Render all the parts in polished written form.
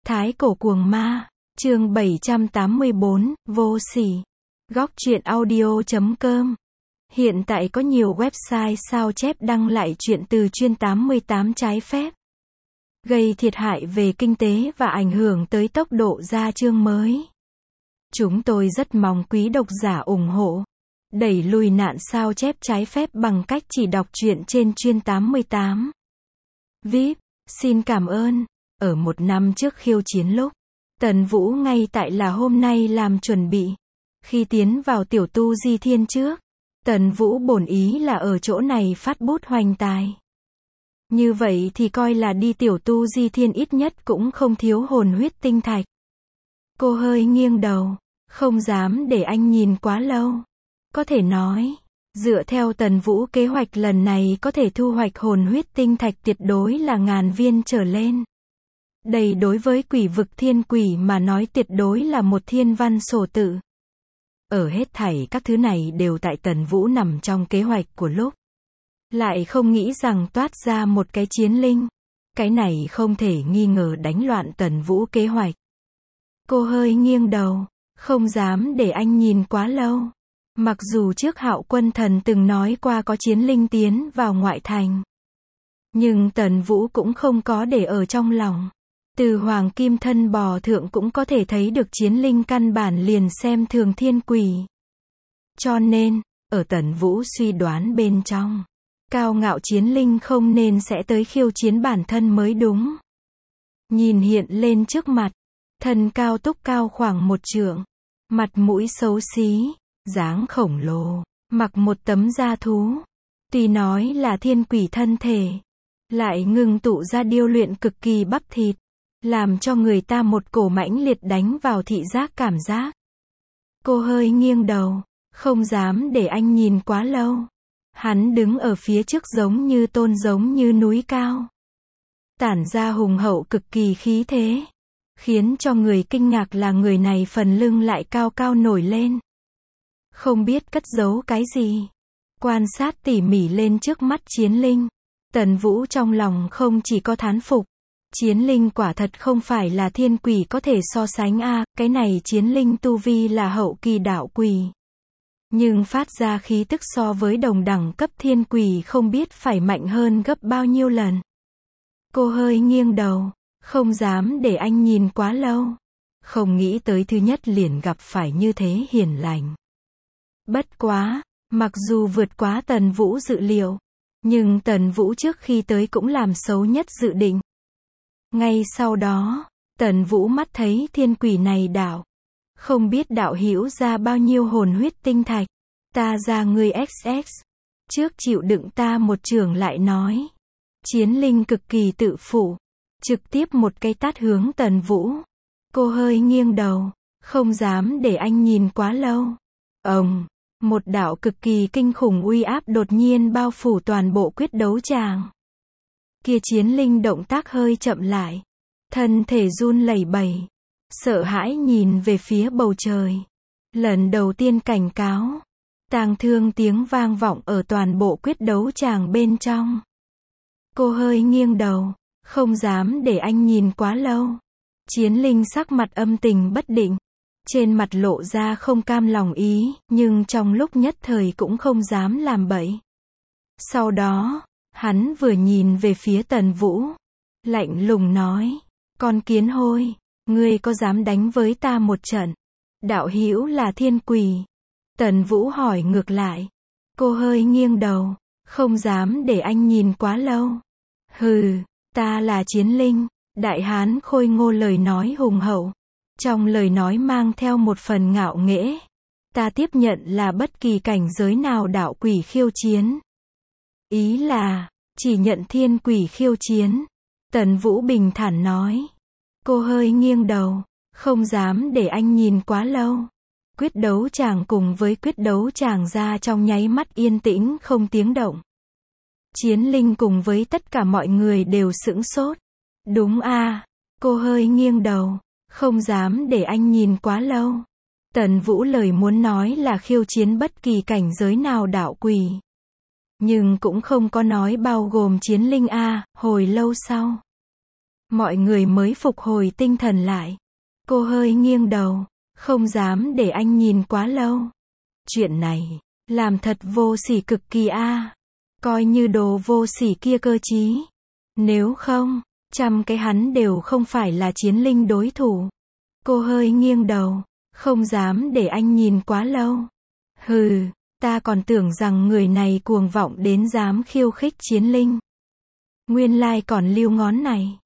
Thái cổ cuồng ma, chương 784, vô sỉ. Góc truyện audio.com. Hiện tại có nhiều website sao chép đăng lại truyện từ chuyên 88 trái phép, gây thiệt hại về kinh tế và ảnh hưởng tới tốc độ ra chương mới. Chúng tôi rất mong quý độc giả ủng hộ, đẩy lùi nạn sao chép trái phép bằng cách chỉ đọc truyện trên chuyên 88. VIP, xin cảm ơn. Ở một năm trước khiêu chiến lúc, Tần Vũ ngay tại là hôm nay làm chuẩn bị. Khi tiến vào tiểu tu di thiên trước, Tần Vũ bổn ý là ở chỗ này phát bút hoành tài. Như vậy thì coi là đi tiểu tu di thiên ít nhất cũng không thiếu hồn huyết tinh thạch. Cô hơi nghiêng đầu, không dám để anh nhìn quá lâu. Có thể nói, dựa theo Tần Vũ kế hoạch lần này có thể thu hoạch hồn huyết tinh thạch tuyệt đối là 1000 viên trở lên. Đây đối với quỷ vực thiên quỷ mà nói tuyệt đối là một thiên văn sổ tự. Ở hết thảy các thứ này đều tại Tần Vũ nằm trong kế hoạch của lúc. Lại không nghĩ rằng toát ra một cái chiến linh. Cái này không thể nghi ngờ đánh loạn Tần Vũ kế hoạch. Cô hơi nghiêng đầu, không dám để anh nhìn quá lâu. Mặc dù trước Hạo Quân Thần từng nói qua có chiến linh tiến vào ngoại thành, nhưng Tần Vũ cũng không có để ở trong lòng. Từ Hoàng Kim Thân Bò Thượng cũng có thể thấy được chiến linh căn bản liền xem thường thiên quỷ. Cho nên, ở Tần Vũ suy đoán bên trong, cao ngạo chiến linh không nên sẽ tới khiêu chiến bản thân mới đúng. Nhìn hiện lên trước mặt, thân cao túc cao khoảng 1 trượng, mặt mũi xấu xí, dáng khổng lồ, mặc một tấm da thú. Tuy nói là thiên quỷ thân thể, lại ngưng tụ ra điêu luyện cực kỳ bắp thịt, làm cho người ta một cổ mãnh liệt đánh vào thị giác cảm giác. Cô hơi nghiêng đầu, không dám để anh nhìn quá lâu. Hắn đứng ở phía trước giống như tôn giống như núi cao, tản ra hùng hậu cực kỳ khí thế, khiến cho người kinh ngạc là người này phần lưng lại cao cao nổi lên. Không biết cất giấu cái gì. Quan sát tỉ mỉ lên trước mắt chiến linh, Tần Vũ trong lòng không chỉ có thán phục. Chiến linh quả thật không phải là thiên quỷ có thể so sánh a, cái này chiến linh tu vi là hậu kỳ đạo quỷ. Nhưng phát ra khí tức so với đồng đẳng cấp thiên quỷ không biết phải mạnh hơn gấp bao nhiêu lần. Cô hơi nghiêng đầu, không dám để anh nhìn quá lâu. Không nghĩ tới thứ nhất liền gặp phải như thế hiền lành. Bất quá, mặc dù vượt quá Tần Vũ dự liệu, nhưng Tần Vũ trước khi tới cũng làm xấu nhất dự định. Ngay sau đó, Tần Vũ mắt thấy thiên quỷ này đạo. Không biết đạo hữu ra bao nhiêu hồn huyết tinh thạch. Ta ra ngươi XX. Trước chịu đựng ta một chưởng lại nói. Chiến linh cực kỳ tự phụ. Trực tiếp một cái tát hướng Tần Vũ. Cô hơi nghiêng đầu, không dám để anh nhìn quá lâu. Một đạo cực kỳ kinh khủng uy áp đột nhiên bao phủ toàn bộ quyết đấu tràng. Kia chiến linh động tác hơi chậm lại, thân thể run lẩy bẩy, sợ hãi nhìn về phía bầu trời. Lần đầu tiên cảnh cáo, tang thương tiếng vang vọng ở toàn bộ quyết đấu tràng bên trong. Cô hơi nghiêng đầu, không dám để anh nhìn quá lâu. Chiến linh sắc mặt âm tình bất định, trên mặt lộ ra không cam lòng ý, nhưng trong lúc nhất thời cũng không dám làm bậy. Sau đó, hắn vừa nhìn về phía Tần Vũ, lạnh lùng nói, con kiến hôi, ngươi có dám đánh với ta một trận? Đạo hữu là thiên quỷ. Tần Vũ hỏi ngược lại. Cô hơi nghiêng đầu, không dám để anh nhìn quá lâu. Hừ, ta là chiến linh. Đại hán khôi ngô lời nói hùng hậu, trong lời nói mang theo một phần ngạo nghễ. Ta tiếp nhận là bất kỳ cảnh giới nào đạo quỷ khiêu chiến. Ý là, chỉ nhận thiên quỷ khiêu chiến. Tần Vũ bình thản nói. Cô hơi nghiêng đầu, không dám để anh nhìn quá lâu. Quyết đấu tràng cùng với quyết đấu tràng ra trong nháy mắt yên tĩnh không tiếng động. Chiến linh cùng với tất cả mọi người đều sững sốt. Đúng a. Cô hơi nghiêng đầu, không dám để anh nhìn quá lâu. Tần Vũ lời muốn nói là khiêu chiến bất kỳ cảnh giới nào đạo quỷ, nhưng cũng không có nói bao gồm chiến linh a. Hồi lâu sau, mọi người mới phục hồi tinh thần lại. Cô hơi nghiêng đầu, không dám để anh nhìn quá lâu. Chuyện này, làm thật vô sỉ cực kỳ a. Coi như đồ vô sỉ kia cơ chí. Nếu không, trăm cái hắn đều không phải là chiến linh đối thủ. Cô hơi nghiêng đầu, không dám để anh nhìn quá lâu. Hừ, ta còn tưởng rằng người này cuồng vọng đến dám khiêu khích chiến linh. Nguyên lai còn lưu ngón này.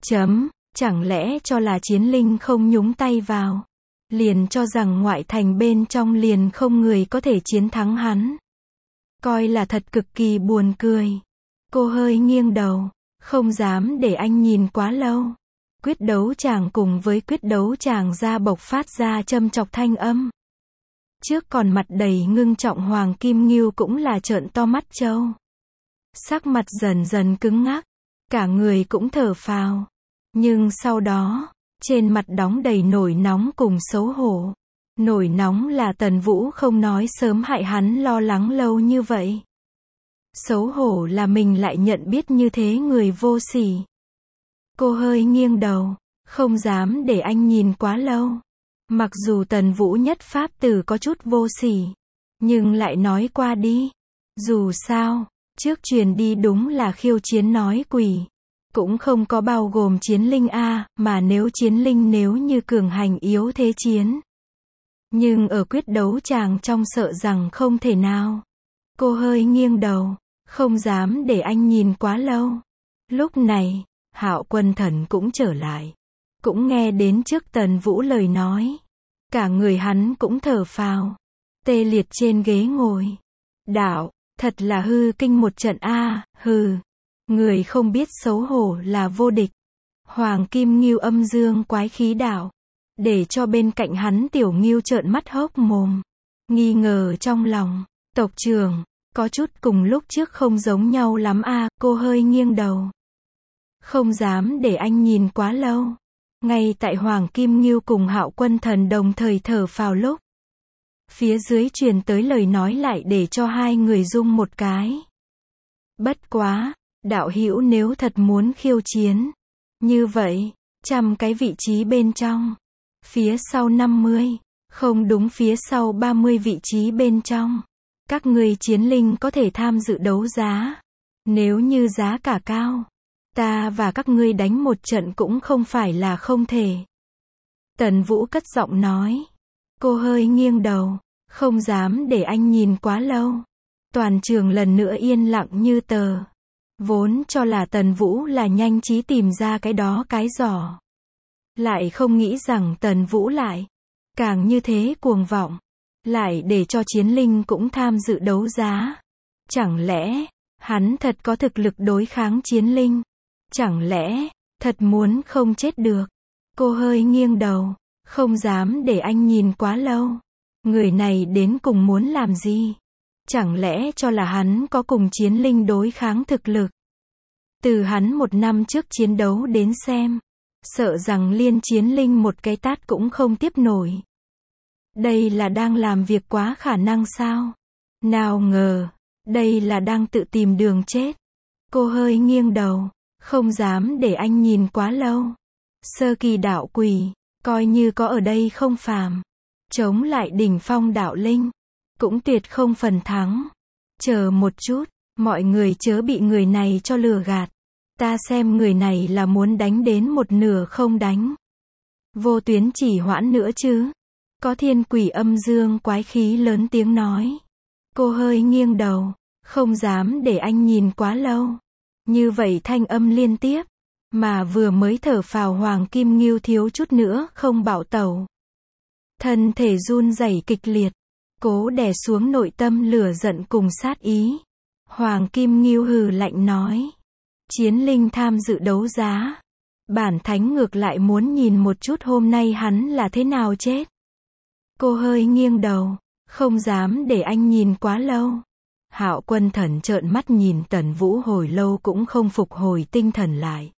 Chẳng lẽ cho là chiến linh không nhúng tay vào. Liền cho rằng ngoại thành bên trong liền không người có thể chiến thắng hắn. Coi là thật cực kỳ buồn cười. Cô hơi nghiêng đầu, không dám để anh nhìn quá lâu. Quyết đấu chàng cùng với quyết đấu chàng ra bộc phát ra châm chọc thanh âm. Trước còn mặt đầy ngưng trọng Hoàng Kim Ngưu cũng là trợn to mắt trâu. Sắc mặt dần dần cứng ngắc, cả người cũng thở phào. Nhưng sau đó, trên mặt đóng đầy nổi nóng cùng xấu hổ. Nổi nóng là Tần Vũ không nói sớm hại hắn lo lắng lâu như vậy. Xấu hổ là mình lại nhận biết như thế người vô sỉ. Cô hơi nghiêng đầu, không dám để anh nhìn quá lâu. Mặc dù Tần Vũ nhất pháp từ có chút vô sỉ, nhưng lại nói qua đi. Dù sao, trước truyền đi đúng là khiêu chiến nói quỷ. Cũng không có bao gồm chiến linh A, mà nếu chiến linh nếu như cường hành yếu thế chiến. Nhưng ở quyết đấu chàng trong sợ rằng không thể nào. Cô hơi nghiêng đầu, không dám để anh nhìn quá lâu. Lúc này, Hạo Quân Thần cũng trở lại. Cũng nghe đến trước Tần Vũ lời nói. Cả người hắn cũng thở phào. Tê liệt trên ghế ngồi. Đạo, thật là hư kinh một trận a, hừ. Người không biết xấu hổ là vô địch. Hoàng Kim Ngưu âm dương quái khí đạo. Để cho bên cạnh hắn Tiểu Ngưu trợn mắt hốc mồm. Nghi ngờ trong lòng. Tộc trưởng, có chút cùng lúc trước không giống nhau lắm a. Cô hơi nghiêng đầu. Không dám để anh nhìn quá lâu. Ngay tại Hoàng Kim Ngưu cùng Hạo Quân Thần đồng thời thở phào lúc. Phía dưới truyền tới lời nói lại để cho hai người rung một cái. Bất quá, đạo hữu nếu thật muốn khiêu chiến. Như vậy, 100 cái vị trí bên trong. Phía sau 50, không đúng phía sau 30 vị trí bên trong. Các ngươi chiến linh có thể tham dự đấu giá. Nếu như giá cả cao, ta và các ngươi đánh một trận cũng không phải là không thể. Tần Vũ cất giọng nói. Cô hơi nghiêng đầu, không dám để anh nhìn quá lâu. Toàn trường lần nữa yên lặng như tờ. Vốn cho là Tần Vũ là nhanh trí tìm ra cái đó cái giỏ. Lại không nghĩ rằng Tần Vũ lại càng như thế cuồng vọng. Lại để cho chiến linh cũng tham dự đấu giá. Chẳng lẽ, hắn thật có thực lực đối kháng chiến linh? Chẳng lẽ, thật muốn không chết được? Cô hơi nghiêng đầu, không dám để anh nhìn quá lâu. Người này đến cùng muốn làm gì? Chẳng lẽ cho là hắn có cùng chiến linh đối kháng thực lực? Từ hắn 1 năm trước chiến đấu đến xem, sợ rằng liên chiến linh một cái tát cũng không tiếp nổi. Đây là đang làm việc quá khả năng sao? Nào ngờ, đây là đang tự tìm đường chết. Cô hơi nghiêng đầu, không dám để anh nhìn quá lâu. Sơ kỳ đạo quỷ, coi như có ở đây không phàm. Chống lại đỉnh phong đạo linh, cũng tuyệt không phần thắng. Chờ một chút, mọi người chớ bị người này cho lừa gạt. Ta xem người này là muốn đánh đến một nửa không đánh. Vô tuyến chỉ hoãn nữa chứ. Có thiên quỷ âm dương quái khí lớn tiếng nói. Cô hơi nghiêng đầu, không dám để anh nhìn quá lâu. Như vậy thanh âm liên tiếp, mà vừa mới thở phào Hoàng Kim Ngưu thiếu chút nữa không bạo tẩu. Thân thể run rẩy kịch liệt, cố đè xuống nội tâm lửa giận cùng sát ý. Hoàng Kim Ngưu hừ lạnh nói. Chiến linh tham dự đấu giá. Bản thánh ngược lại muốn nhìn một chút hôm nay hắn là thế nào chết. Cô hơi nghiêng đầu, không dám để anh nhìn quá lâu. Hạo Quân Thần trợn mắt nhìn Tần Vũ hồi lâu cũng không phục hồi tinh thần lại.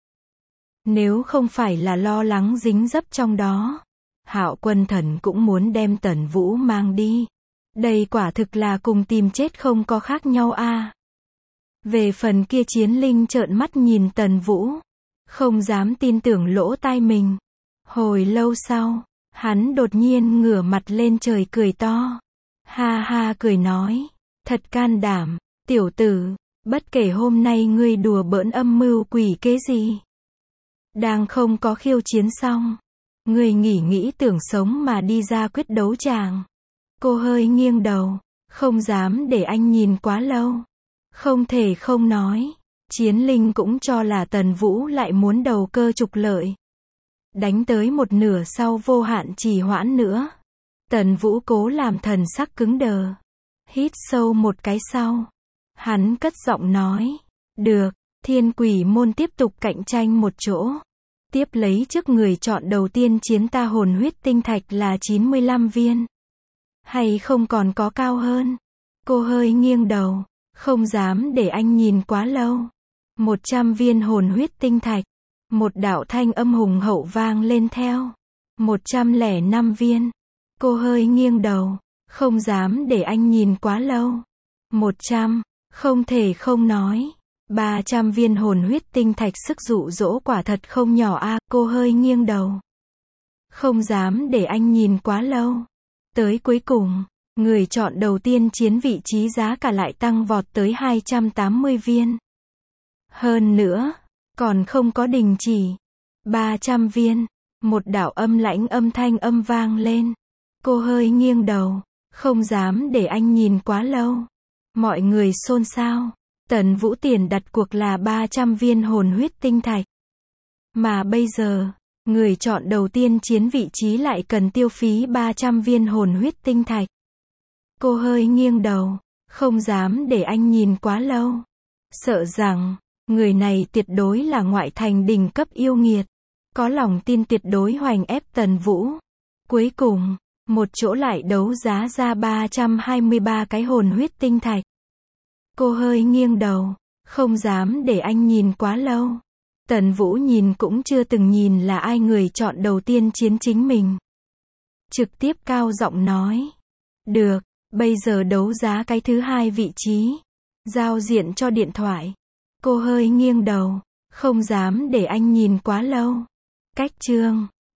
Nếu không phải là lo lắng dính dấp trong đó, Hạo Quân Thần cũng muốn đem Tần Vũ mang đi. Đây quả thực là cùng tìm chết không có khác nhau a. Về phần kia chiến linh trợn mắt nhìn Tần Vũ, Không dám tin tưởng lỗ tai mình. Hồi lâu sau, hắn đột nhiên ngửa mặt lên trời cười to. Ha ha cười nói. Thật can đảm, tiểu tử, bất kể hôm nay ngươi đùa bỡn âm mưu quỷ kế gì. Đang không có khiêu chiến xong. Ngươi nghỉ nghĩ tưởng sống mà đi ra quyết đấu tràng. Cô hơi nghiêng đầu. Không dám để anh nhìn quá lâu. Không thể không nói. Chiến linh cũng cho là Tần Vũ lại muốn đầu cơ trục lợi. Đánh tới một nửa sau vô hạn trì hoãn nữa. Tần Vũ cố làm thần sắc cứng đờ. Hít sâu một cái sau. Hắn cất giọng nói. Được, Thiên Quỷ môn tiếp tục cạnh tranh một chỗ. Tiếp lấy trước người chọn đầu tiên chiến ta hồn huyết tinh thạch là 95 viên. Hay không còn có cao hơn? Cô hơi nghiêng đầu. Không dám để anh nhìn quá lâu. 100 viên hồn huyết tinh thạch. Một đạo thanh âm hùng hậu vang lên theo. 105 viên. Cô hơi nghiêng đầu. Không dám để anh nhìn quá lâu. 100. Không thể không nói. 300 viên hồn huyết tinh thạch sức dụ dỗ quả thật không nhỏ a. Cô hơi nghiêng đầu. Không dám để anh nhìn quá lâu. Tới cuối cùng, người chọn đầu tiên chiến vị trí giá cả lại tăng vọt tới 280 viên. Hơn nữa, còn không có đình chỉ. 300 viên. Một đạo âm lãnh âm thanh âm vang lên. Cô hơi nghiêng đầu. Không dám để anh nhìn quá lâu. Mọi người xôn xao. Tần Vũ tiền đặt cuộc là 300 viên hồn huyết tinh thạch. Mà bây giờ, người chọn đầu tiên chiến vị trí lại cần tiêu phí 300 viên hồn huyết tinh thạch. Cô hơi nghiêng đầu. Không dám để anh nhìn quá lâu. Sợ rằng, người này tuyệt đối là ngoại thành đỉnh cấp yêu nghiệt. Có lòng tin tuyệt đối hoành ép Tần Vũ. Cuối cùng, một chỗ lại đấu giá ra 323 cái hồn huyết tinh thạch. Cô hơi nghiêng đầu. Không dám để anh nhìn quá lâu. Tần Vũ nhìn cũng chưa từng nhìn là ai người chọn đầu tiên chiến chính mình. Trực tiếp cao giọng nói. Được, bây giờ đấu giá cái thứ hai vị trí. Giao diện cho điện thoại. Cô hơi nghiêng đầu. Không dám để anh nhìn quá lâu. Cách chương